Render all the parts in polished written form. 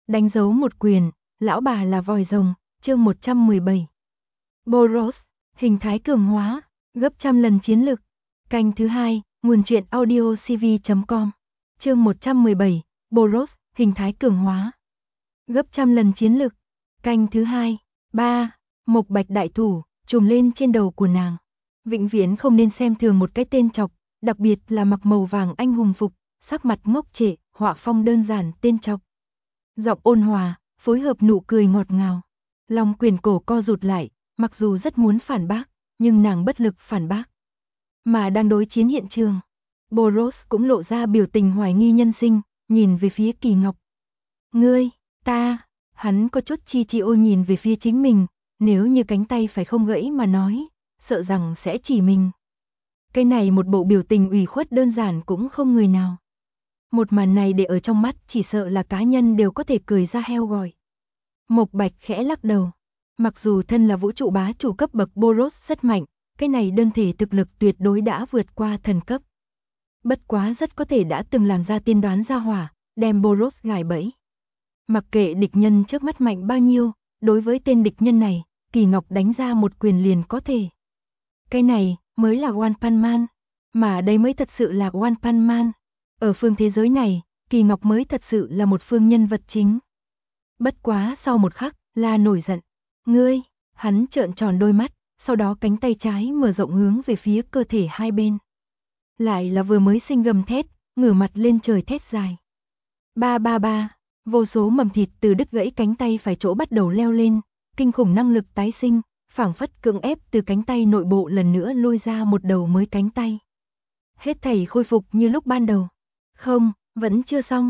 Đánh dấu một quyền, lão bà là vòi rồng, chương 117. Boros, hình thái cường hóa, gấp trăm lần chiến lực. Canh thứ 2, nguồn truyện audio cv.com. Chương 117, Boros, hình thái cường hóa, gấp trăm lần chiến lực. Canh thứ 2, 3, Mộc Bạch đại thủ, trùm lên trên đầu của nàng. Vĩnh viễn không nên xem thường một cái tên chọc, đặc biệt là mặc màu vàng anh hùng phục, sắc mặt ngốc trệ, họa phong đơn giản tên chọc. Giọng ôn hòa, phối hợp nụ cười ngọt ngào. Long Quyền cổ co rụt lại, mặc dù rất muốn phản bác, nhưng nàng bất lực phản bác. Mà đang đối chiến hiện trường, Boros cũng lộ ra biểu tình hoài nghi nhân sinh, nhìn về phía Kỳ Ngọc. Ngươi, ta, hắn có chút chi ô nhìn về phía chính mình, nếu như cánh tay phải không gãy mà nói, sợ rằng sẽ chỉ mình. Cái này một bộ biểu tình ủy khuất đơn giản cũng không người nào. Một màn này để ở trong mắt chỉ sợ là cá nhân đều có thể cười ra heo gọi. Mộc Bạch khẽ lắc đầu. Mặc dù thân là vũ trụ bá chủ cấp bậc Boros rất mạnh, cái này đơn thể thực lực tuyệt đối đã vượt qua thần cấp. Bất quá rất có thể đã từng làm ra tiên đoán ra hỏa, đem Boros gài bẫy. Mặc kệ địch nhân trước mắt mạnh bao nhiêu, đối với tên địch nhân này, Kỳ Ngọc đánh ra một quyền liền có thể. Cái này mới là One Punch Man, mà đây mới thật sự là One Punch Man. Ở phương thế giới này, Kỳ Ngọc mới thật sự là một phương nhân vật chính. Bất quá sau một khắc, La nổi giận. Ngươi, hắn trợn tròn đôi mắt, sau đó cánh tay trái mở rộng hướng về phía cơ thể hai bên. Lại là vừa mới sinh gầm thét, ngửa mặt lên trời thét dài. Ba ba ba, vô số mầm thịt từ đứt gãy cánh tay phải chỗ bắt đầu leo lên, kinh khủng năng lực tái sinh, phảng phất cưỡng ép từ cánh tay nội bộ lần nữa lôi ra một đầu mới cánh tay. Hết thảy khôi phục như lúc ban đầu. Không, vẫn chưa xong.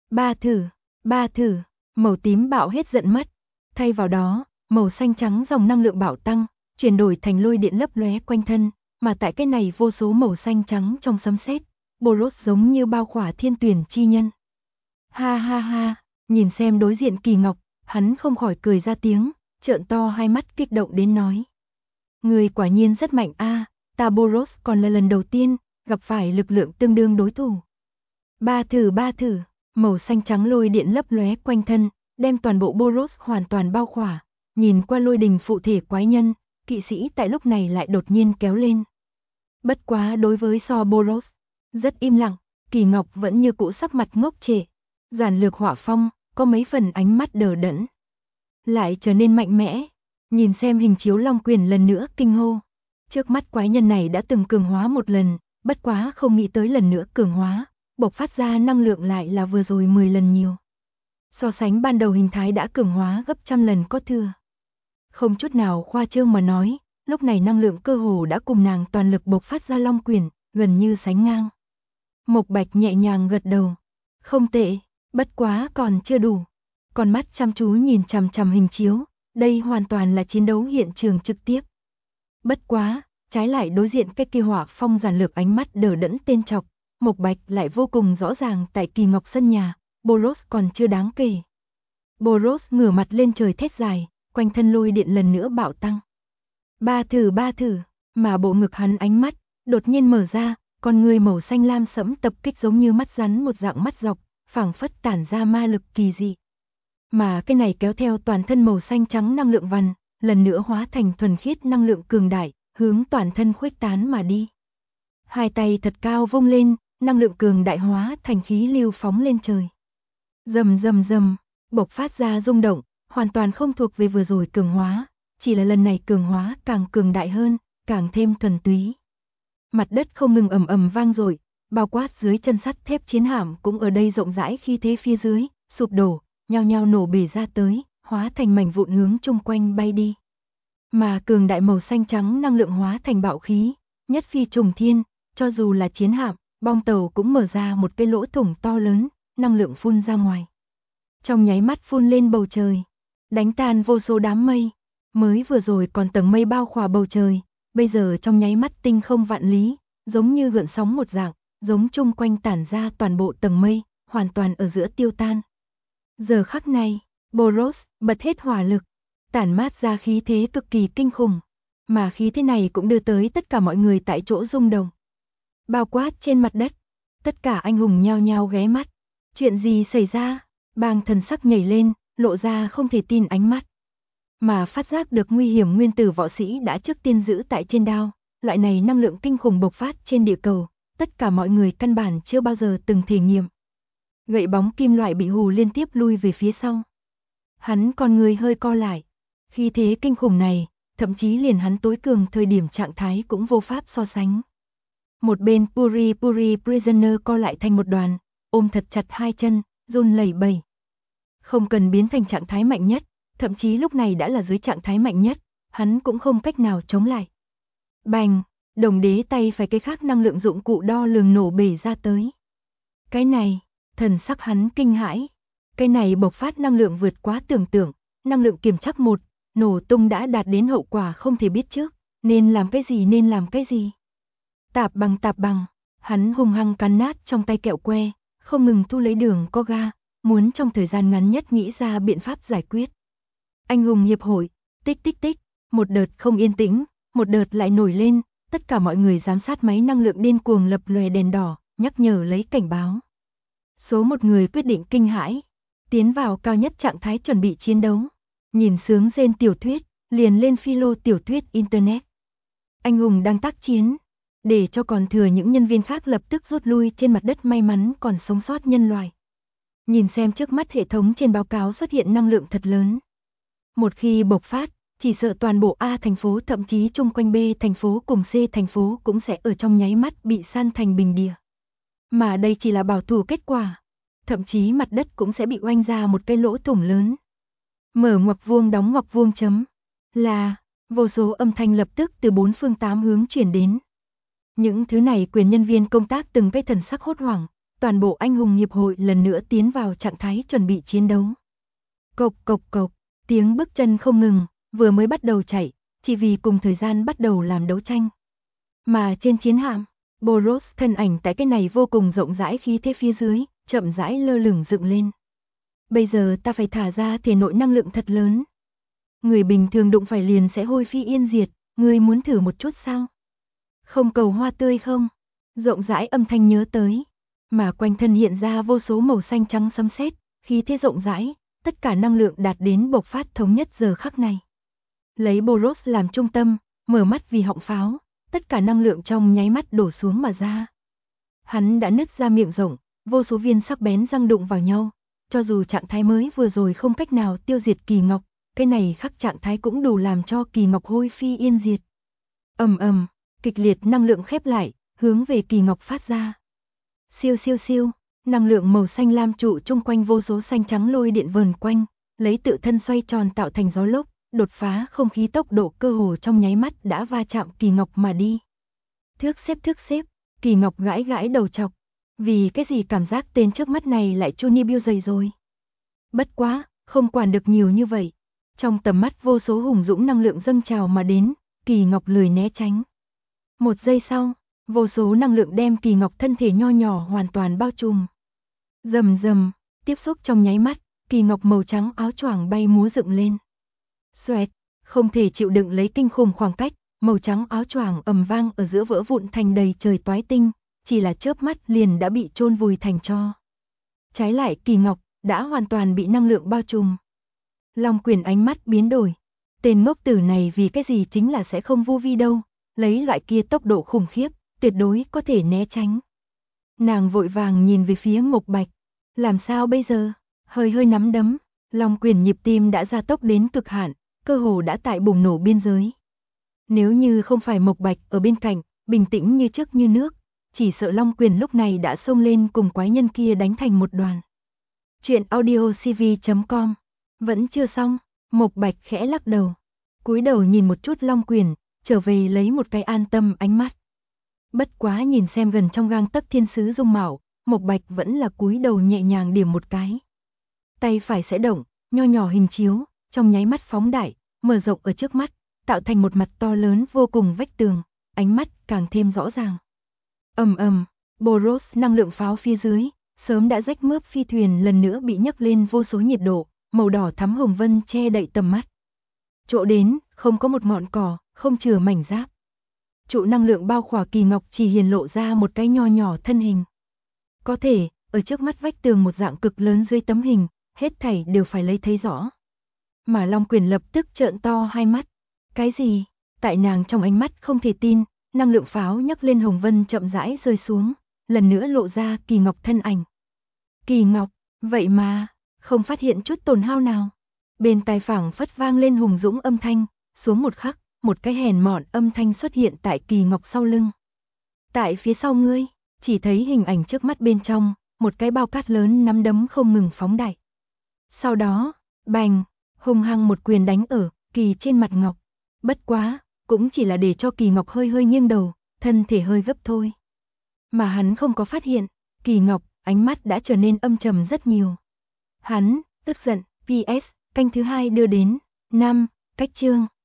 Ba thử, màu tím bạo hết giận mất. Thay vào đó, màu xanh trắng dòng năng lượng bạo tăng, chuyển đổi thành lôi điện lấp lóe quanh thân, mà tại cái này vô số màu xanh trắng trong sấm sét, Boros giống như bao khỏa thiên tuyển chi nhân. Ha ha ha, nhìn xem đối diện Kỳ Ngọc, hắn không khỏi cười ra tiếng, trợn to hai mắt kích động đến nói. Người quả nhiên rất mạnh a, ta Boros còn là lần đầu tiên gặp phải lực lượng tương đương đối thủ. Ba thử, màu xanh trắng lôi điện lấp lóe quanh thân, đem toàn bộ Boros hoàn toàn bao khỏa. Nhìn qua lôi đình phụ thể quái nhân, kỵ sĩ tại lúc này lại đột nhiên kéo lên. Bất quá đối với so Boros, rất im lặng, Kỳ Ngọc vẫn như cũ sắc mặt ngốc trệ. Giản lược họa phong, có mấy phần ánh mắt đờ đẫn. Lại trở nên mạnh mẽ, nhìn xem hình chiếu Long Quyền lần nữa kinh hô. Trước mắt quái nhân này đã từng cường hóa một lần, bất quá không nghĩ tới lần nữa cường hóa, bộc phát ra năng lượng lại là vừa rồi 10 lần nhiều. So sánh ban đầu hình thái đã cường hóa gấp trăm lần có thừa. Không chút nào khoa trương mà nói, lúc này năng lượng cơ hồ đã cùng nàng toàn lực bộc phát ra Long Quyền, gần như sánh ngang. Mộc Bạch nhẹ nhàng gật đầu. Không tệ, bất quá còn chưa đủ. Con mắt chăm chú nhìn chằm chằm hình chiếu, đây hoàn toàn là chiến đấu hiện trường trực tiếp. Bất quá, trái lại đối diện cái kia hỏa phong giản lược ánh mắt đờ đẫn tên chọc, Mộc Bạch lại vô cùng rõ ràng tại Kỳ Ngọc sân nhà, Boros còn chưa đáng kể. Boros ngửa mặt lên trời thét dài, quanh thân lôi điện lần nữa bạo tăng. Ba thử, mà bộ ngực hắn ánh mắt, đột nhiên mở ra, con người màu xanh lam sẫm tập kích giống như mắt rắn một dạng mắt dọc, phảng phất tản ra ma lực kỳ dị. Mà cái này kéo theo toàn thân màu xanh trắng năng lượng vằn, lần nữa hóa thành thuần khiết năng lượng cường đại, hướng toàn thân khuếch tán mà đi. Hai tay thật cao vung lên, năng lượng cường đại hóa thành khí lưu phóng lên trời. Rầm, bộc phát ra rung động, hoàn toàn không thuộc về vừa rồi cường hóa, chỉ là lần này cường hóa càng cường đại hơn, càng thêm thuần túy. Mặt đất không ngừng ầm ầm vang dội, bao quát dưới chân sắt thép chiến hạm cũng ở đây rộng rãi khi thế phía dưới, sụp đổ, nhao nhao nổ bể ra tới, hóa thành mảnh vụn hướng chung quanh bay đi. Mà cường đại màu xanh trắng năng lượng hóa thành bạo khí, nhất phi trùng thiên, cho dù là chiến hạm, bong tàu cũng mở ra một cái lỗ thủng to lớn, năng lượng phun ra ngoài. Trong nháy mắt phun lên bầu trời, đánh tan vô số đám mây, mới vừa rồi còn tầng mây bao khỏa bầu trời, bây giờ trong nháy mắt tinh không vạn lý, giống như gợn sóng một dạng, giống chung quanh tản ra toàn bộ tầng mây, hoàn toàn ở giữa tiêu tan. Giờ khắc này, Boros bật hết hỏa lực, tản mát ra khí thế cực kỳ kinh khủng, mà khí thế này cũng đưa tới tất cả mọi người tại chỗ rung động. Bao quát trên mặt đất, tất cả anh hùng nhao nhao ghé mắt. Chuyện gì xảy ra? Bang thần sắc nhảy lên, lộ ra không thể tin ánh mắt. Mà phát giác được nguy hiểm nguyên tử võ sĩ đã trước tiên giữ tại trên đao, loại này năng lượng kinh khủng bộc phát trên địa cầu, tất cả mọi người căn bản chưa bao giờ từng thể nghiệm. Gậy bóng kim loại bị hù liên tiếp lui về phía sau. Hắn con người hơi co lại. Khi thế kinh khủng này, thậm chí liền hắn tối cường thời điểm trạng thái cũng vô pháp so sánh. Một bên Puri Prisoner co lại thành một đoàn, ôm thật chặt hai chân, run lẩy bẩy. Không cần biến thành trạng thái mạnh nhất, thậm chí lúc này đã là dưới trạng thái mạnh nhất, hắn cũng không cách nào chống lại. Bành, Đồng Đế tay phải cái khác năng lượng dụng cụ đo lường nổ bể ra tới. Cái này, thần sắc hắn kinh hãi. Cái này bộc phát năng lượng vượt quá tưởng tượng, năng lượng kiểm chắc 1, nổ tung đã đạt đến hậu quả không thể biết trước, nên làm cái gì. Tạp bằng, hắn hung hăng cắn nát trong tay kẹo que, không ngừng thu lấy đường có ga, muốn trong thời gian ngắn nhất nghĩ ra biện pháp giải quyết. Anh hùng hiệp hội, tích, một đợt không yên tĩnh, một đợt lại nổi lên, tất cả mọi người giám sát máy năng lượng điên cuồng lập lòe đèn đỏ, nhắc nhở lấy cảnh báo. Số một người quyết định kinh hãi, tiến vào cao nhất trạng thái chuẩn bị chiến đấu, nhìn sướng rên tiểu thuyết, liền lên philo tiểu thuyết internet. Anh hùng đang tác chiến, để cho còn thừa những nhân viên khác lập tức rút lui trên mặt đất may mắn còn sống sót nhân loại. Nhìn xem trước mắt hệ thống trên báo cáo xuất hiện năng lượng thật lớn. Một khi bộc phát, chỉ sợ toàn bộ A thành phố thậm chí chung quanh B thành phố cùng C thành phố cũng sẽ ở trong nháy mắt bị san thành bình địa. Mà đây chỉ là bảo thủ kết quả, thậm chí mặt đất cũng sẽ bị oanh ra một cái lỗ thủng lớn. Mở ngoặc vuông đóng ngoặc vuông chấm. Là, vô số âm thanh lập tức từ 4 phương 8 hướng truyền đến. Những thứ này quyền nhân viên công tác từng cái thần sắc hốt hoảng, toàn bộ anh hùng hiệp hội lần nữa tiến vào trạng thái chuẩn bị chiến đấu. Cộc, tiếng bước chân không ngừng, vừa mới bắt đầu chạy, chỉ vì cùng thời gian bắt đầu làm đấu tranh. Mà trên chiến hạm, Boros thân ảnh tại cái này vô cùng rộng rãi khí thế phía dưới, chậm rãi lơ lửng dựng lên. Bây giờ ta phải thả ra thể nội năng lượng thật lớn. Người bình thường đụng phải liền sẽ hôi phi yên diệt, ngươi muốn thử một chút sao? Không cầu hoa tươi không? Rộng rãi âm thanh nhớ tới, mà quanh thân hiện ra vô số màu xanh trắng sấm sét, khí thế rộng rãi, tất cả năng lượng đạt đến bộc phát thống nhất giờ khắc này. Lấy Boros làm trung tâm, mở mắt vì họng pháo, tất cả năng lượng trong nháy mắt đổ xuống mà ra. Hắn đã nứt ra miệng rộng, vô số viên sắc bén răng đụng vào nhau, cho dù trạng thái mới vừa rồi không cách nào tiêu diệt Kỳ Ngọc, cái này khắc trạng thái cũng đủ làm cho Kỳ Ngọc hôi phi yên diệt. Ầm, kịch liệt năng lượng khép lại, hướng về Kỳ Ngọc phát ra. Siêu, năng lượng màu xanh lam trụ chung quanh vô số xanh trắng lôi điện vờn quanh, lấy tự thân xoay tròn tạo thành gió lốc, đột phá không khí tốc độ cơ hồ trong nháy mắt đã va chạm Kỳ Ngọc mà đi. Thước xếp, Kỳ Ngọc gãi đầu chọc, vì cái gì cảm giác tên trước mắt này lại Johnny Bill dày rồi. Bất quá, không quản được nhiều như vậy. Trong tầm mắt vô số hùng dũng năng lượng dâng trào mà đến, Kỳ Ngọc lười né tránh. Một giây sau, vô số năng lượng đem Kỳ Ngọc thân thể nho nhỏ hoàn toàn bao trùm. Rầm, tiếp xúc trong nháy mắt, Kỳ Ngọc màu trắng áo choàng bay múa dựng lên. Xoẹt, không thể chịu đựng lấy kinh khủng khoảng cách, màu trắng áo choàng ầm vang ở giữa vỡ vụn thành đầy trời toái tinh, chỉ là chớp mắt liền đã bị chôn vùi thành tro. Trái lại Kỳ Ngọc đã hoàn toàn bị năng lượng bao trùm. Long Quyền ánh mắt biến đổi. Tên ngốc tử này vì cái gì chính là sẽ không vô vi đâu, lấy loại kia tốc độ khủng khiếp, tuyệt đối có thể né tránh. Nàng vội vàng nhìn về phía Mộc Bạch. Làm sao bây giờ? Hơi nắm đấm, Long Quyền nhịp tim đã gia tốc đến cực hạn, cơ hồ đã tại bùng nổ biên giới. Nếu như không phải Mộc Bạch ở bên cạnh, bình tĩnh như trước như nước, chỉ sợ Long Quyền lúc này đã xông lên cùng quái nhân kia đánh thành một đoàn. Chuyện audiocv.com. Vẫn chưa xong, Mộc Bạch khẽ lắc đầu, cúi đầu nhìn một chút Long Quyền, trở về lấy một cái an tâm ánh mắt. Bất quá nhìn xem gần trong gang tấc thiên sứ dung mạo, Mộc Bạch vẫn là cúi đầu nhẹ nhàng điểm một cái. Tay phải sẽ động, nho nhỏ hình chiếu, trong nháy mắt phóng đại, mở rộng ở trước mắt, tạo thành một mặt to lớn vô cùng vách tường, ánh mắt càng thêm rõ ràng. Ầm, Boros năng lượng pháo phía dưới, sớm đã rách mướp phi thuyền lần nữa bị nhấc lên vô số nhiệt độ, màu đỏ thắm hồng vân che đậy tầm mắt. Chỗ đến, không có một ngọn cỏ, không chừa mảnh giáp. Trụ năng lượng bao khỏa Kỳ Ngọc chỉ hiển lộ ra một cái nho nhỏ thân hình. Có thể, ở trước mắt vách tường một dạng cực lớn dưới tấm hình, hết thảy đều phải lấy thấy rõ. Mà Long Quyền lập tức trợn to hai mắt. Cái gì? Tại nàng trong ánh mắt không thể tin, năng lượng pháo nhấc lên hồng vân chậm rãi rơi xuống, lần nữa lộ ra Kỳ Ngọc thân ảnh. Kỳ Ngọc, vậy mà, không phát hiện chút tổn hao nào. Bên tai phảng phất vang lên hùng dũng âm thanh, xuống một khắc, một cái hèn mọn âm thanh xuất hiện tại Kỳ Ngọc sau lưng. Tại phía sau ngươi, chỉ thấy hình ảnh trước mắt bên trong, một cái bao cát lớn nắm đấm không ngừng phóng đại. Sau đó, bành, hung hăng một quyền đánh ở Kỳ trên mặt Ngọc. Bất quá, cũng chỉ là để cho Kỳ Ngọc hơi hơi nghiêng đầu, thân thể hơi gấp thôi. Mà hắn không có phát hiện, Kỳ Ngọc, ánh mắt đã trở nên âm trầm rất nhiều. Hắn, tức giận, PS, canh thứ 2 đưa đến. 5. Cách chương